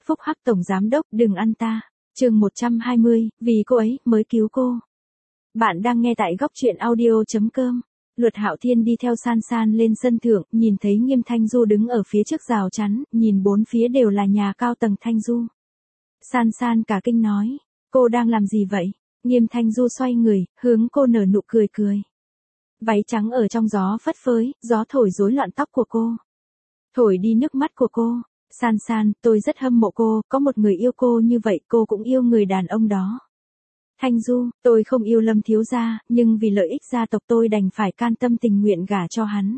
Phúc Hắc tổng giám đốc, đừng ăn ta. Chương 120, vì cô ấy mới cứu cô. Bạn đang nghe tại góc truyện audio.com. Luật Hạo Thiên đi theo San San lên sân thượng, nhìn thấy Nghiêm Thanh Du đứng ở phía trước rào chắn, nhìn bốn phía đều là nhà cao tầng. Thanh Du. San San cả kinh nói, cô đang làm gì vậy? Nghiêm Thanh Du xoay người, hướng cô nở nụ cười cười. Váy trắng ở trong gió phất phới, gió thổi rối loạn tóc của cô. Thổi đi nước mắt của cô. San San, tôi rất hâm mộ cô, có một người yêu cô như vậy, cô cũng yêu người đàn ông đó. Thanh Du, tôi không yêu Lâm thiếu gia, nhưng vì lợi ích gia tộc tôi đành phải can tâm tình nguyện gả cho hắn.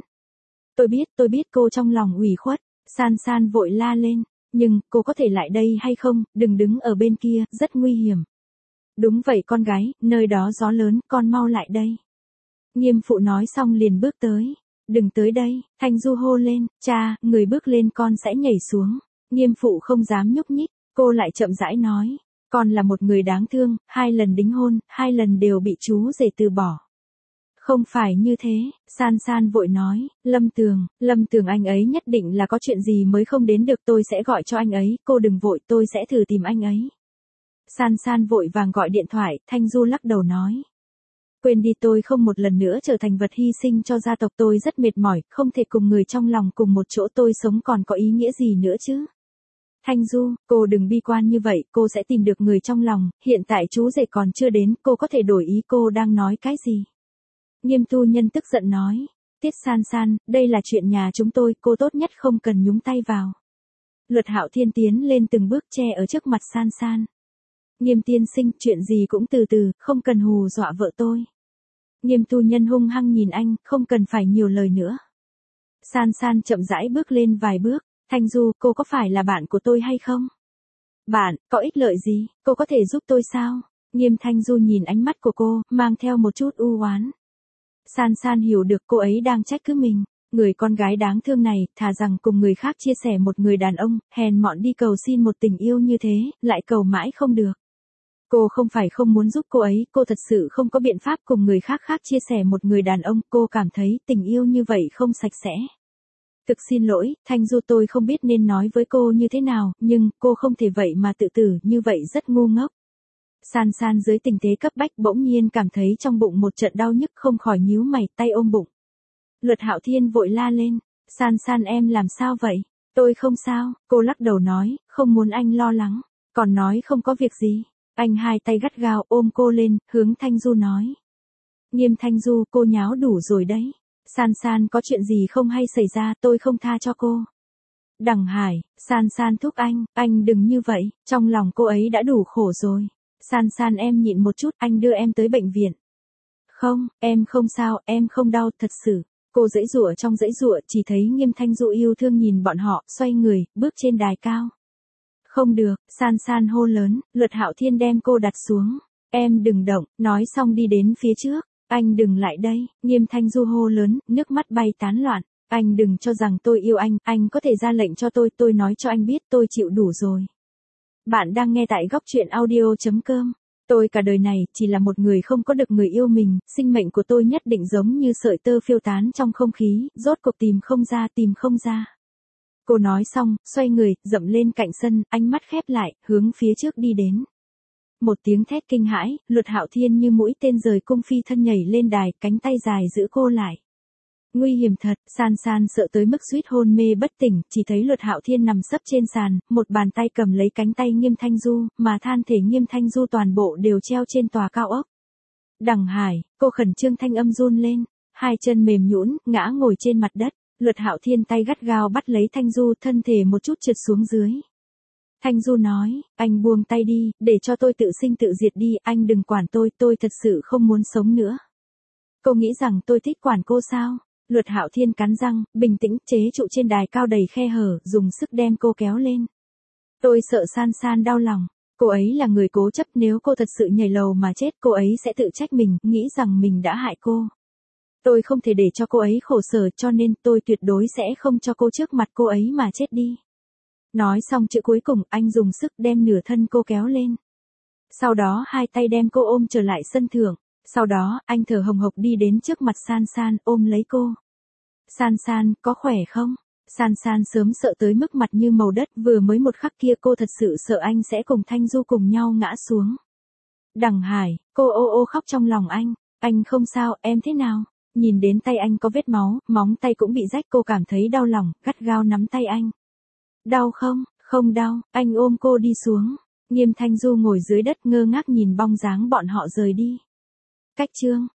Tôi biết cô trong lòng ủy khuất. San San vội la lên, nhưng cô có thể lại đây hay không, đừng đứng ở bên kia, rất nguy hiểm. Đúng vậy con gái, nơi đó gió lớn, con mau lại đây. Nghiêm phụ nói xong liền bước tới. Đừng tới đây, Thanh Du hô lên, cha, người bước lên con sẽ nhảy xuống. Nghiêm phụ không dám nhúc nhích, cô lại chậm rãi nói, con là một người đáng thương, 2 lần đính hôn, 2 lần đều bị chú rể từ bỏ. Không phải như thế, San San vội nói, Lâm Tường anh ấy nhất định là có chuyện gì mới không đến được, tôi sẽ gọi cho anh ấy, cô đừng vội, tôi sẽ thử tìm anh ấy. San San vội vàng gọi điện thoại, Thanh Du lắc đầu nói. Quên đi, tôi không một lần nữa trở thành vật hy sinh cho gia tộc, tôi rất mệt mỏi, không thể cùng người trong lòng cùng một chỗ, tôi sống còn có ý nghĩa gì nữa chứ. Thanh Du, cô đừng bi quan như vậy, cô sẽ tìm được người trong lòng, hiện tại chú rể còn chưa đến, cô có thể đổi ý. Cô đang nói cái gì? Nghiêm tu nhân tức giận nói, Tiết San San, đây là chuyện nhà chúng tôi, cô tốt nhất không cần nhúng tay vào. Luật Hạo Thiên tiến lên từng bước che ở trước mặt San San. Nghiêm tiên sinh, chuyện gì cũng từ từ, không cần hù dọa vợ tôi. Nghiêm tu nhân hung hăng nhìn anh, không cần phải nhiều lời nữa. San San chậm rãi bước lên vài bước, Thanh Du, cô có phải là bạn của tôi hay không? Bạn, có ích lợi gì, cô có thể giúp tôi sao? Nghiêm Thanh Du nhìn ánh mắt của cô, mang theo một chút u oán. San San hiểu được cô ấy đang trách cứ mình, người con gái đáng thương này, thà rằng cùng người khác chia sẻ một người đàn ông, hèn mọn đi cầu xin một tình yêu như thế, lại cầu mãi không được. Cô không phải không muốn giúp cô ấy, cô thật sự không có biện pháp cùng người khác chia sẻ một người đàn ông, cô cảm thấy tình yêu như vậy không sạch sẽ. Thực xin lỗi, Thanh Du, tôi không biết nên nói với cô như thế nào, nhưng cô không thể vậy mà tự tử, như vậy rất ngu ngốc. San San dưới tình thế cấp bách bỗng nhiên cảm thấy trong bụng một trận đau nhức, không khỏi nhíu mày, tay ôm bụng. Luật Hạo Thiên vội la lên, San San em làm sao vậy? Tôi không sao, cô lắc đầu nói, không muốn anh lo lắng, còn nói không có việc gì. Anh hai tay gắt gao ôm cô lên, hướng Thanh Du nói. Nghiêm Thanh Du, cô nháo đủ rồi đấy. San San có chuyện gì không hay xảy ra, tôi không tha cho cô. Đằng Hải, San San thúc anh đừng như vậy, trong lòng cô ấy đã đủ khổ rồi. San San em nhịn một chút, anh đưa em tới bệnh viện. Không, em không sao, em không đau, thật sự. Cô giãy giụa trong giãy giụa, chỉ thấy Nghiêm Thanh Du yêu thương nhìn bọn họ, xoay người, bước trên đài cao. Không được, San San hô lớn, Luật Hạo Thiên đem cô đặt xuống. Em đừng động, nói xong đi đến phía trước. Anh đừng lại đây, Nghiêm Thanh Du hô lớn, nước mắt bay tán loạn. Anh đừng cho rằng tôi yêu anh có thể ra lệnh cho tôi nói cho anh biết tôi chịu đủ rồi. Bạn đang nghe tại góc truyện audio.com. Tôi cả đời này chỉ là một người không có được người yêu mình, sinh mệnh của tôi nhất định giống như sợi tơ phiêu tán trong không khí, rốt cuộc tìm không ra. Cô nói xong, xoay người, dậm lên cạnh sân, ánh mắt khép lại, hướng phía trước đi đến. Một tiếng thét kinh hãi, Luật Hạo Thiên như mũi tên rời cung phi thân nhảy lên đài, cánh tay dài giữ cô lại. Nguy hiểm thật, San San sợ tới mức suýt hôn mê bất tỉnh, chỉ thấy Luật Hạo Thiên nằm sấp trên sàn, một bàn tay cầm lấy cánh tay Nghiêm Thanh Du, mà than thể Nghiêm Thanh Du toàn bộ đều treo trên tòa cao ốc. Đằng Hải, cô khẩn trương thanh âm run lên, 2 chân mềm nhũn, ngã ngồi trên mặt đất. Luật Hạo Thiên tay gắt gao bắt lấy Thanh Du, thân thể một chút trượt xuống dưới. Thanh Du nói, anh buông tay đi, để cho tôi tự sinh tự diệt đi, anh đừng quản tôi thật sự không muốn sống nữa. Cô nghĩ rằng tôi thích quản cô sao? Luật Hạo Thiên cắn răng, bình tĩnh, chế trụ trên đài cao đầy khe hở, dùng sức đem cô kéo lên. Tôi sợ San San đau lòng, cô ấy là người cố chấp, nếu cô thật sự nhảy lầu mà chết, cô ấy sẽ tự trách mình, nghĩ rằng mình đã hại cô. Tôi không thể để cho cô ấy khổ sở, cho nên tôi tuyệt đối sẽ không cho cô trước mặt cô ấy mà chết đi. Nói xong chữ cuối cùng, anh dùng sức đem nửa thân cô kéo lên. Sau đó 2 tay đem cô ôm trở lại sân thượng. Sau đó, anh thở hồng hộc đi đến trước mặt San San, ôm lấy cô. San San, có khỏe không? San San sớm sợ tới mức mặt như màu đất, vừa mới một khắc kia cô thật sự sợ anh sẽ cùng Thanh Du cùng nhau ngã xuống. Đằng Hải, cô ô ô khóc trong lòng anh không sao, em thế nào? Nhìn đến tay anh có vết máu, móng tay cũng bị rách, cô cảm thấy đau lòng, gắt gao nắm tay anh. Đau không? Không đau, anh ôm cô đi xuống. Nghiêm Thanh Du ngồi dưới đất ngơ ngác nhìn bóng dáng bọn họ rời đi. Cách chương